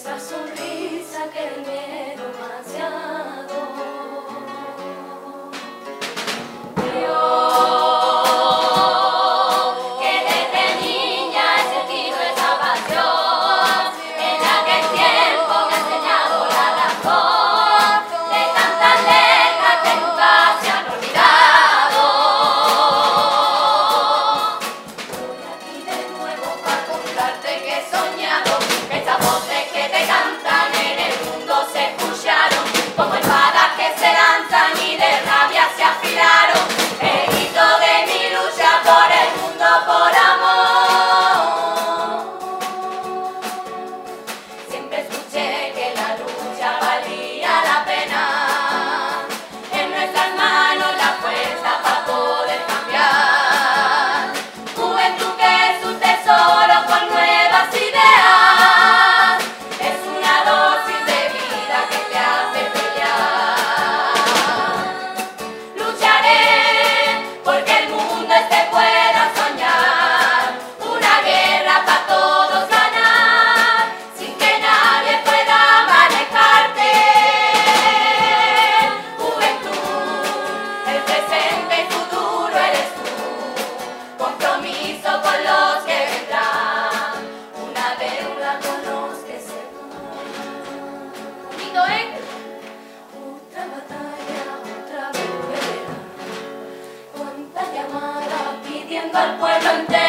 esa sonrisa que el miedo demasiado. Yo, que desde niña he sentido esa pasión, en la que el tiempo me ha enseñado la razón de tantas letras que nunca se han olvidado. Estoy aquí de nuevo para contarte que he soñado, que esas voces que te cantan en el mundo se escucharon, como espadas que se lanzan y de rabia se afilaron. El grito de mi lucha por el mundo, por amor. Siempre escuché que la lucha valía la pena. En nuestras manos la fuerza para poder cambiar. Juventud que es un tesoro con nuevas ideas. Es una dosis de vida que te hace brillar. Lucharé porque el mundo este pueda soñar. Una guerra para todos ganar, sin que nadie pueda manejarte. Juventud, el presente y futuro eres tú. Compromiso con los que vendrán, una deuda con los que se van. Bonito, ¿eh? Otra batalla, otra vez guerrera. Cuánta llamada pidiendo al pueblo entero.